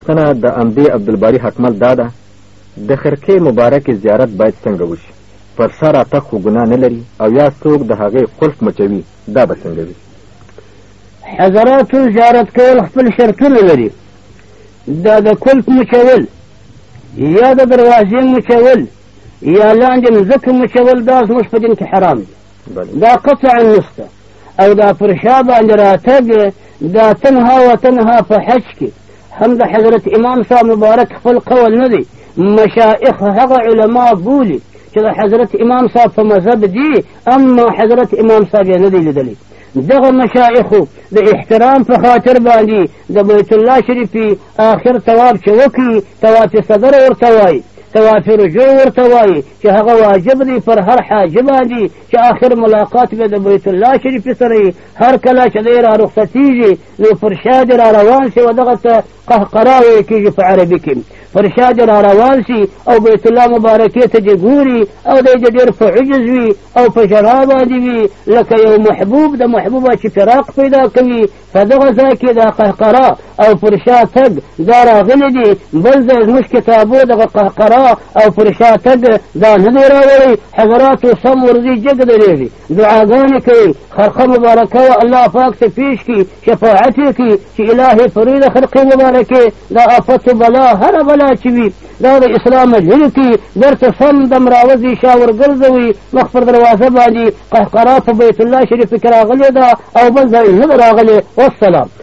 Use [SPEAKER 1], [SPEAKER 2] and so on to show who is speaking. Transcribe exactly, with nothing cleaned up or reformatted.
[SPEAKER 1] پوښتنه د امدی عبدالباري حکمل دا ده د خرقې مبارکې زیارت باید څنګه وشي؟ پر سر راتګ خو ګناه نه لري او یا څوک د هغې قلف مچوي دا به څنګه وي؟
[SPEAKER 2] حضراتو زیارت کول خپل شرطونه لري. دا د قلف مچول یا د دروازې مچول یا لاندې مځکه مچول دا زموږ په دین کې حرام دي. دا قطعا نشته. او دا پر شا باندې راتګ دا تنها و تنها په حج کې هم د حضرت امام صاحب مبارک خپل قول نه دی. مشایخ هغه علما بولي چې د حضرت امام صاحب په مذهب دي، اما حضرت امام صاحب یې نه دی لیدلی. دغه مشایخو د احترام په خاطر باندې د بیت الله شریفي آخر طواف چې وکړي طواف صدر ورته وایي، طواف رجوع ورته وایي چې هغه واجب دی پر هر حاجه باندې چې آخر ملاقات به د بیت الله شریف سره هر کله چې دی را رخصتېږي نو پر شا دې را روان شي و دغه ته قهقرا ویل کېږي په عربي کې. پر شا دې را روان شي او بیت الله مبارکې ته دې ګوري او دی دې ډېر په عجز وي او په ژړا باندې وي لکه یو محبوب د محبوبه چې فراق پیدا کوي. په دغه ځای کې دا قهقرا او پر شا تګ دا راغلی دي. بل ځای زموږ کتابو دغه قهقرا او پر شا تګ دا نه دی راوړی. حضراتو سم ورځي جګ درېږي، دعاګانې کوي، خرقه مبارکه و الله پاک ته پیش کړي، شفاعت یې کړي چې الهي فرید خرقې مبارکې دا آفت بلا هره بلا چې وي دا د اسلام لرې کړي، درته سم دم راوځي شا ورګرځوي مخ پر دروازه باندې قهقرا په بیت الله شریف کې راغلې ده او بل ځای نه ده راغلې. والسلام.